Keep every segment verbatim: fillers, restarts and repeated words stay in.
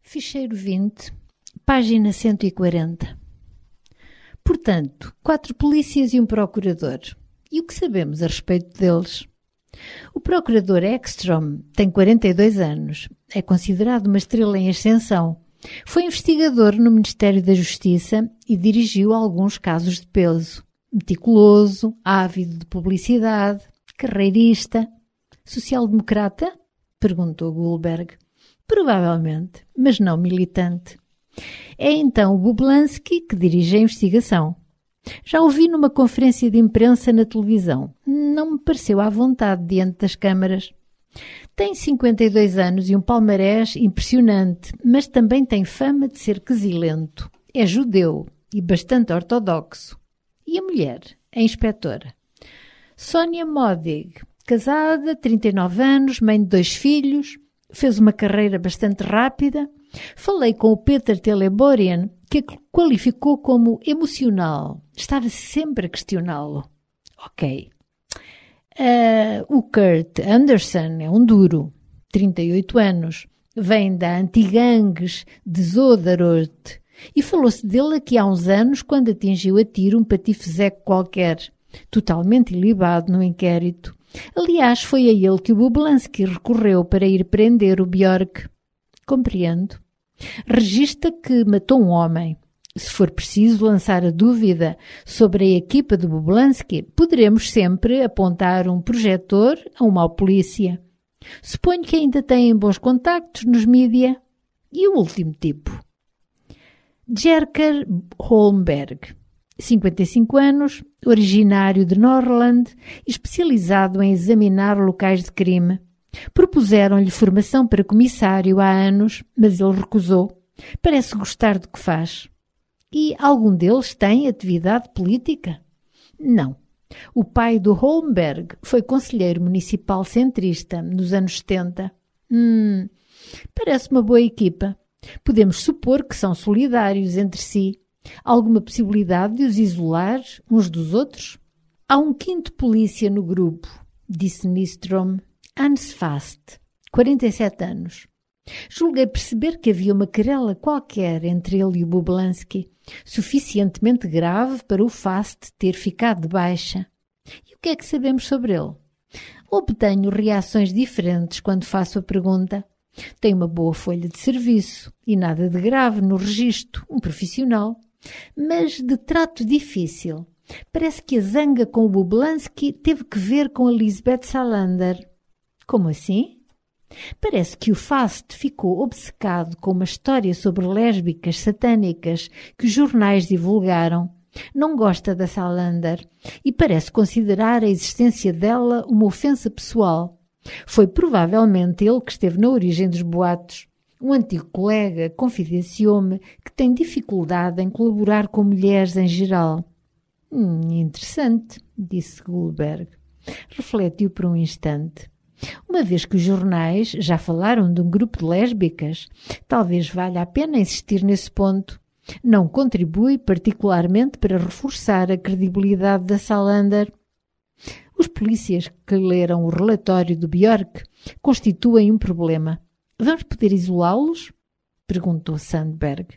Ficheiro vinte, página cento e quarenta. Portanto, quatro polícias e um procurador. E o que sabemos a respeito deles? O procurador Ekstrom tem quarenta e dois anos. É considerado uma estrela em ascensão. Foi investigador no Ministério da Justiça e dirigiu alguns casos de peso. Meticuloso, ávido de publicidade, carreirista. Social-democrata? Perguntou Goldberg. Provavelmente, mas não militante. É então o Bublansky que dirige a investigação. Já o vi numa conferência de imprensa na televisão. Não me pareceu à vontade diante das câmaras. Tem cinquenta e dois anos e um palmarés impressionante, mas também tem fama de ser quesilento. É judeu e bastante ortodoxo. E a mulher? A inspetora. Sónia Modig, casada, trinta e nove anos, mãe de dois filhos, fez uma carreira bastante rápida. Falei com o Peter Teleborian, que a qualificou como emocional. Estava sempre a questioná-lo. Ok. Uh, o Kurt Anderson é um duro, trinta e oito anos, vem da Antigangues de Zodarort e falou-se dele aqui há uns anos quando atingiu a tiro um patife-zeco qualquer, totalmente ilibado no inquérito. Aliás, foi a ele que o Bublansky recorreu para ir prender o Bjork. Compreendo. Registra que matou um homem. Se for preciso lançar a dúvida sobre a equipa de Bublansky, poderemos sempre apontar um projetor a um mau polícia. Suponho que ainda têm bons contactos nos mídia. E o último tipo? Jerker Holmberg, cinquenta e cinco anos, originário de Norrland, especializado em examinar locais de crime. Propuseram-lhe formação para comissário há anos, mas ele recusou. Parece gostar do que faz. E algum deles tem atividade política? Não. O pai do Holmberg foi conselheiro municipal centrista nos anos setenta. Hum, parece uma boa equipa. Podemos supor que são solidários entre si. Alguma possibilidade de os isolar uns dos outros? Há um quinto polícia no grupo, disse Nystrom. Hans Fast, quarenta e sete anos. Julguei perceber que havia uma querela qualquer entre ele e o Bublansky, suficientemente grave para o Fast ter ficado de baixa. E o que é que sabemos sobre ele? Obtenho reações diferentes quando faço a pergunta. Tem uma boa folha de serviço e nada de grave no registro, um profissional. Mas de trato difícil. Parece que a zanga com o Bublansky teve que ver com a Lisbeth Salander. Como assim? Parece que o Fast ficou obcecado com uma história sobre lésbicas satânicas que os jornais divulgaram. Não gosta da Salander e parece considerar a existência dela uma ofensa pessoal. Foi provavelmente ele que esteve na origem dos boatos. Um antigo colega confidenciou-me que tem dificuldade em colaborar com mulheres em geral. Hum, interessante, disse Goldberg. Refletiu por um instante. Uma vez que os jornais já falaram de um grupo de lésbicas, talvez valha a pena insistir nesse ponto. Não contribui particularmente para reforçar a credibilidade da Salander. Os polícias que leram o relatório do Bjork constituem um problema. Vamos poder isolá-los? Perguntou Sandberg.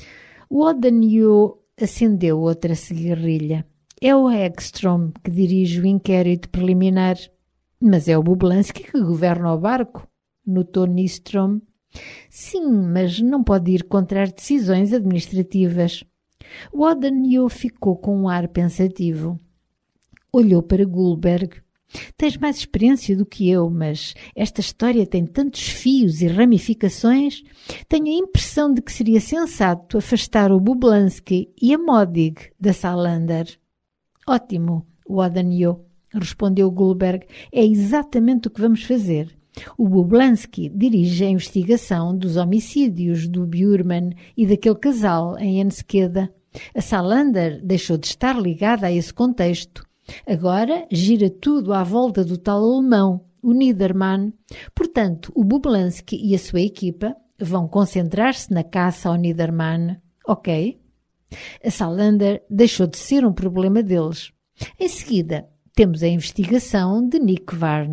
O Odanio acendeu outra cigarrilha. É o Ekstrom que dirige o inquérito preliminar. Mas é o Bublansky que governa o barco, notou Nystrom. Sim, mas não pode ir contra as decisões administrativas. O Odanio ficou com um ar pensativo. Olhou para Goldberg. Tens mais experiência do que eu, mas esta história tem tantos fios e ramificações. Tenho a impressão de que seria sensato afastar o Bublansky e a Modig da Salander. Ótimo, o Odanio, respondeu Goldberg. É exatamente o que vamos fazer. O Bublansky dirige a investigação dos homicídios do Bjurman e daquele casal em Enskede. A Salander deixou de estar ligada a esse contexto. Agora gira tudo à volta do tal alemão, o Niedermann. Portanto, o Bublansky e a sua equipa vão concentrar-se na caça ao Niedermann. Ok? A Salander deixou de ser um problema deles. Em seguida, temos a investigação de Nick Varn.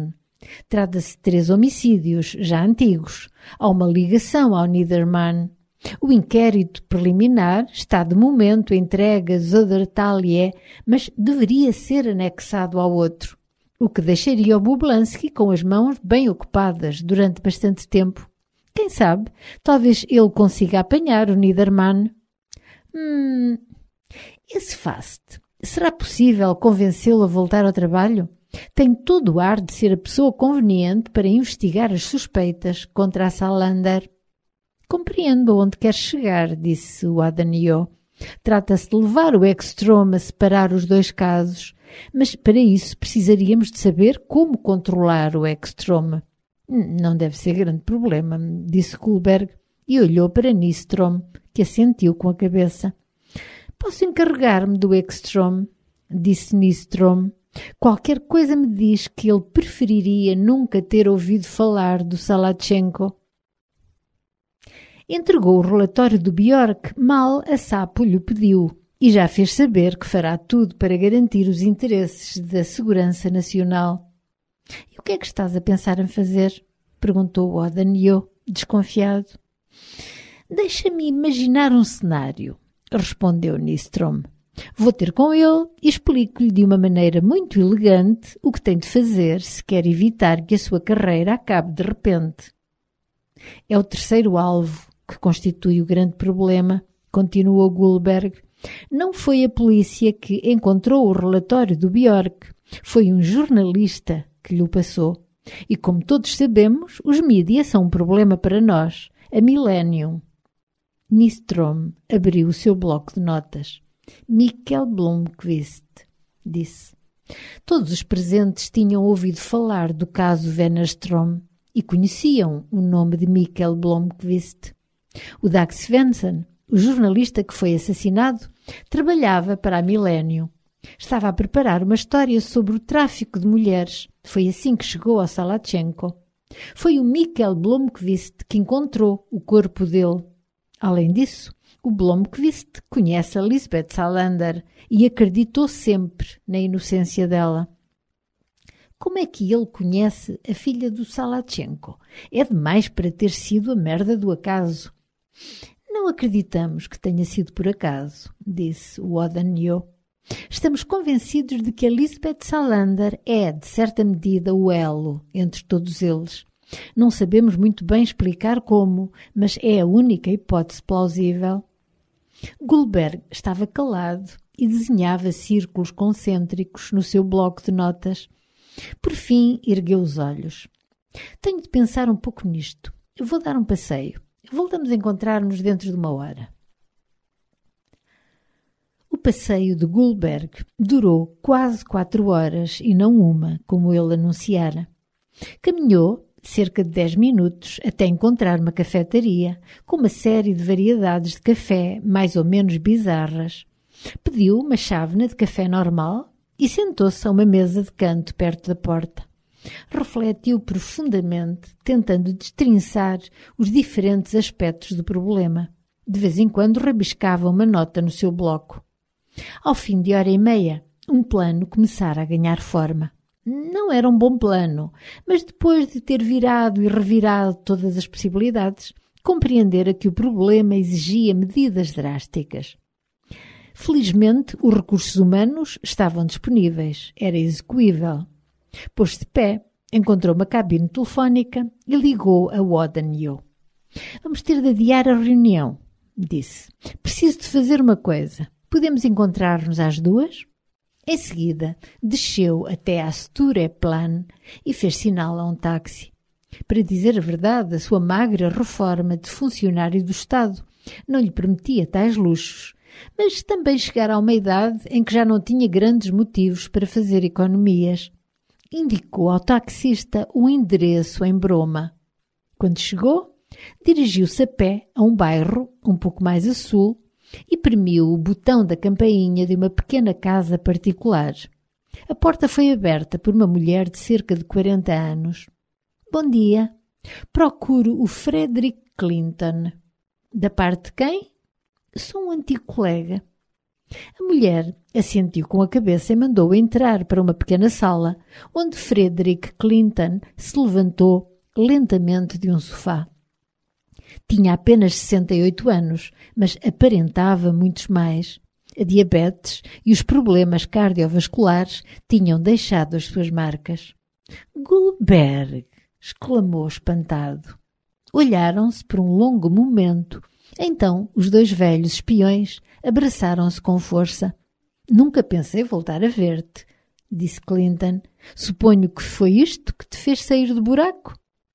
Trata-se de três homicídios, já antigos. Há uma ligação ao Niedermann. O inquérito preliminar está de momento entregue a Södertalje, mas deveria ser anexado ao outro, o que deixaria o Bublansky com as mãos bem ocupadas durante bastante tempo. Quem sabe, talvez ele consiga apanhar o Niedermann. Hum, esse Fast, será possível convencê-lo a voltar ao trabalho? Tem todo o ar de ser a pessoa conveniente para investigar as suspeitas contra a Salander. Compreendo onde quer chegar, disse o Adanio. Trata-se de levar o Ekstrom a separar os dois casos, mas para isso precisaríamos de saber como controlar o Ekstrom. Não deve ser grande problema, disse Kullberg e olhou para Nystrom, que assentiu com a cabeça. Posso encarregar-me do Ekstrom, disse Nystrom. Qualquer coisa me diz que ele preferiria nunca ter ouvido falar do Salachenko. Entregou o relatório do Bjork mal a Sapo lhe pediu e já fez saber que fará tudo para garantir os interesses da segurança nacional. — E o que é que estás a pensar em fazer? — perguntou Odanio, desconfiado. — Deixa-me imaginar um cenário — respondeu Nystrom. — Vou ter com ele e explico-lhe de uma maneira muito elegante o que tem de fazer se quer evitar que a sua carreira acabe de repente. É o terceiro alvo que constitui o grande problema, continuou Kullberg. Não foi a polícia que encontrou o relatório do Bjork, foi um jornalista que lhe o passou. E como todos sabemos, os mídias são um problema para nós, a Millennium. Nystrom abriu o seu bloco de notas. Mikkel Blomqvist, disse. Todos os presentes tinham ouvido falar do caso Wennerstrom e conheciam o nome de Mikkel Blomqvist. O Dag Svensson, o jornalista que foi assassinado, trabalhava para a Millennium. Estava a preparar uma história sobre o tráfico de mulheres. Foi assim que chegou ao Salachenko. Foi o Mikkel Blomqvist que encontrou o corpo dele. Além disso, o Blomqvist conhece a Lisbeth Salander e acreditou sempre na inocência dela. Como é que ele conhece a filha do Salachenko? É demais para ter sido a merda do acaso. Não acreditamos que tenha sido por acaso, disse o Odanio. Estamos convencidos de que a Lisbeth Salander é, de certa medida, o elo entre todos eles. Não sabemos muito bem explicar como, mas é a única hipótese plausível. Kullberg estava calado e desenhava círculos concêntricos no seu bloco de notas. Por fim, ergueu os olhos. Tenho de pensar um pouco nisto. Eu vou dar um passeio. Voltamos a encontrar-nos dentro de uma hora. O passeio de Kullberg durou quase quatro horas e não uma, como ele anunciara. Caminhou cerca de dez minutos até encontrar uma cafetaria com uma série de variedades de café mais ou menos bizarras. Pediu uma chávena de café normal e sentou-se a uma mesa de canto perto da porta. Refletiu profundamente, tentando destrinçar os diferentes aspectos do problema. De vez em quando rabiscava uma nota no seu bloco. Ao fim de hora e meia, um plano começara a ganhar forma. Não era um bom plano, mas depois de ter virado e revirado todas as possibilidades, compreendera que o problema exigia medidas drásticas. Felizmente, os recursos humanos estavam disponíveis. Era execuível. Pôs-se de pé, encontrou uma cabine telefónica e ligou a Odanio. — Vamos ter de adiar a reunião, disse. — Preciso de fazer uma coisa. Podemos encontrar-nos às duas? Em seguida, desceu até à Stureplan e fez sinal a um táxi. Para dizer a verdade, a sua magra reforma de funcionário do Estado não lhe permitia tais luxos, mas também chegara a uma idade em que já não tinha grandes motivos para fazer economias. Indicou ao taxista um endereço em Broma. Quando chegou, dirigiu-se a pé a um bairro um pouco mais a sul e premiu o botão da campainha de uma pequena casa particular. A porta foi aberta por uma mulher de cerca de quarenta anos. — Bom dia. Procuro o Frederick Clinton. — Da parte de quem? — Sou um antigo colega. A mulher assentiu com a cabeça e mandou-o entrar para uma pequena sala, onde Frederick Clinton se levantou lentamente de um sofá. Tinha apenas sessenta e oito anos, mas aparentava muitos mais. A diabetes e os problemas cardiovasculares tinham deixado as suas marcas. Goldberg! Exclamou espantado. Olharam-se por um longo momento. Então os dois velhos espiões abraçaram-se com força. Nunca pensei voltar a ver-te, disse Clinton. Suponho que foi isto que te fez sair do buraco?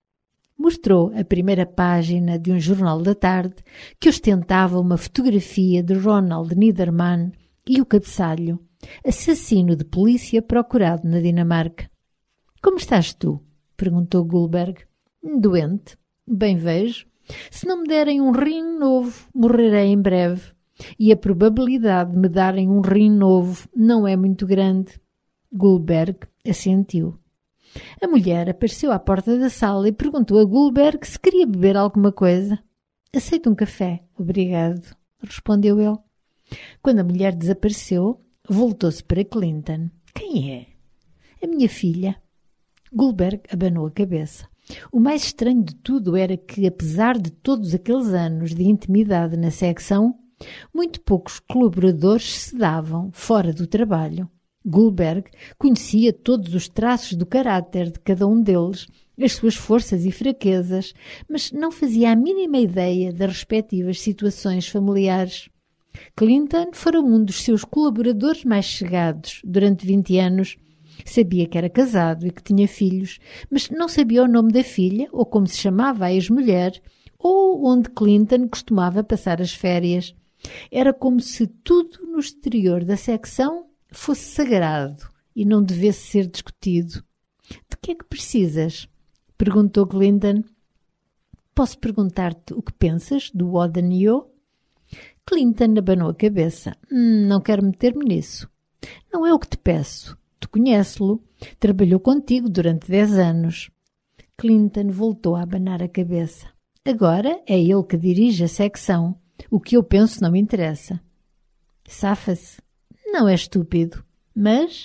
Mostrou a primeira página de um jornal da tarde que ostentava uma fotografia de Ronald Niedermann e o cabeçalho, assassino de polícia procurado na Dinamarca. Como estás tu? Perguntou Goldberg. Doente. Bem vejo. Se não me derem um rim novo, morrerei em breve. E a probabilidade de me darem um rim novo não é muito grande. Goldberg assentiu. A mulher apareceu à porta da sala e perguntou a Goldberg se queria beber alguma coisa. Aceito um café, obrigado, respondeu ele. Quando a mulher desapareceu, voltou-se para Clinton. Quem é? A minha filha. Goldberg abanou a cabeça. O mais estranho de tudo era que, apesar de todos aqueles anos de intimidade na secção, muito poucos colaboradores se davam fora do trabalho. Goldberg conhecia todos os traços do caráter de cada um deles, as suas forças e fraquezas, mas não fazia a mínima ideia das respectivas situações familiares. Clinton fora um dos seus colaboradores mais chegados durante vinte anos. Sabia que era casado e que tinha filhos, mas não sabia o nome da filha, ou como se chamava a ex-mulher, ou onde Clinton costumava passar as férias. Era como se tudo no exterior da secção fosse sagrado e não devesse ser discutido. De que é que precisas? Perguntou Clinton. Posso perguntar-te o que pensas do Odanio? Clinton abanou a cabeça. Hum, não quero meter-me nisso. Não é o que te peço. Tu conheces-lo. Trabalhou contigo durante dez anos. Clinton voltou a abanar a cabeça. Agora é ele que dirige a secção. O que eu penso não me interessa. Safa-se. Não é estúpido, mas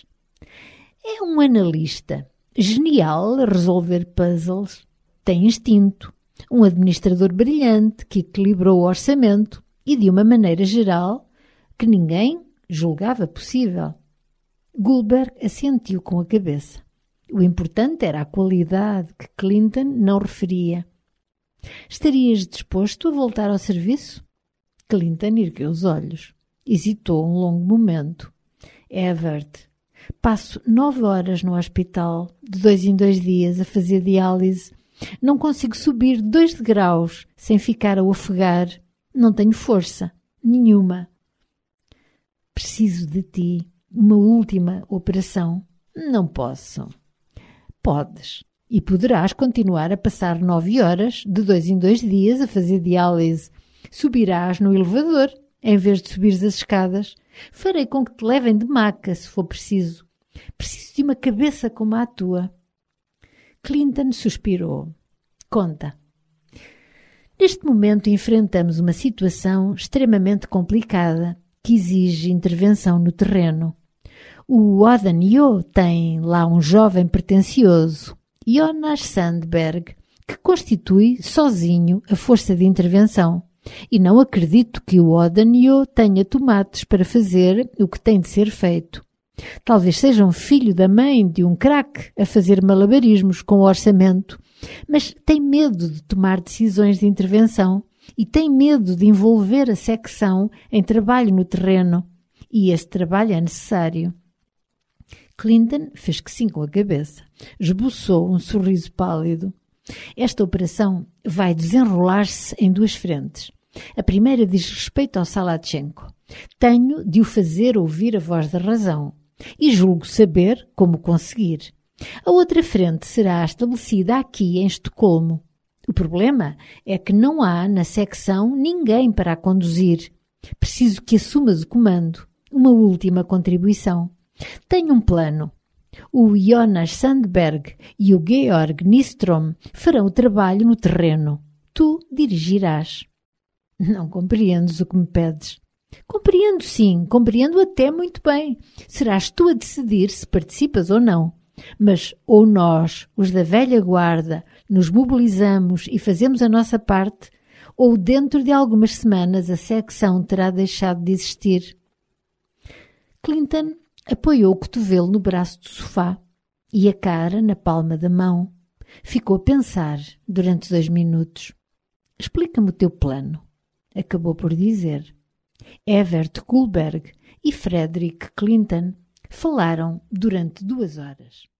é um analista. Genial a resolver puzzles. Tem instinto. Um administrador brilhante que equilibrou o orçamento e de uma maneira geral que ninguém julgava possível. Goldberg assentiu com a cabeça. O importante era a qualidade que Clinton não referia. Estarias disposto a voltar ao serviço? Clinton ergueu os olhos. Hesitou um longo momento. Everett, passo nove horas no hospital, de dois em dois dias, a fazer diálise. Não consigo subir dois degraus sem ficar a ofegar. Não tenho força. Nenhuma. Preciso de ti. Uma última operação. Não posso. Podes. E poderás continuar a passar nove horas, de dois em dois dias, a fazer diálise. Subirás no elevador, em vez de subires as escadas. Farei com que te levem de maca, se for preciso. Preciso de uma cabeça como a tua. Clinton suspirou. Conta. Neste momento enfrentamos uma situação extremamente complicada que exige intervenção no terreno. O Odanio tem lá um jovem pretencioso, Jonas Sandberg, que constitui sozinho a força de intervenção. E não acredito que o Odanio tenha tomates para fazer o que tem de ser feito. Talvez seja um filho da mãe de um craque a fazer malabarismos com o orçamento, mas tem medo de tomar decisões de intervenção e tem medo de envolver a secção em trabalho no terreno. E esse trabalho é necessário. Clinton fez que sim com a cabeça. Esboçou um sorriso pálido. Esta operação vai desenrolar-se em duas frentes. A primeira diz respeito ao Salatchenko. Tenho de o fazer ouvir a voz da razão e julgo saber como conseguir. A outra frente será estabelecida aqui em Estocolmo. O problema é que não há na secção ninguém para a conduzir. Preciso que assumas o comando. Uma última contribuição. Tenho um plano. O Jonas Sandberg e o Georg Nystrom farão o trabalho no terreno. Tu dirigirás. Não compreendes o que me pedes. Compreendo, sim, compreendo até muito bem. Serás tu a decidir se participas ou não. Mas ou nós, os da velha guarda, nos mobilizamos e fazemos a nossa parte, ou dentro de algumas semanas a secção terá deixado de existir. Clinton apoiou o cotovelo no braço do sofá e a cara na palma da mão. Ficou a pensar durante dois minutos. Explica-me o teu plano. Acabou por dizer. Evert Kullberg e Frederick Clinton falaram durante duas horas.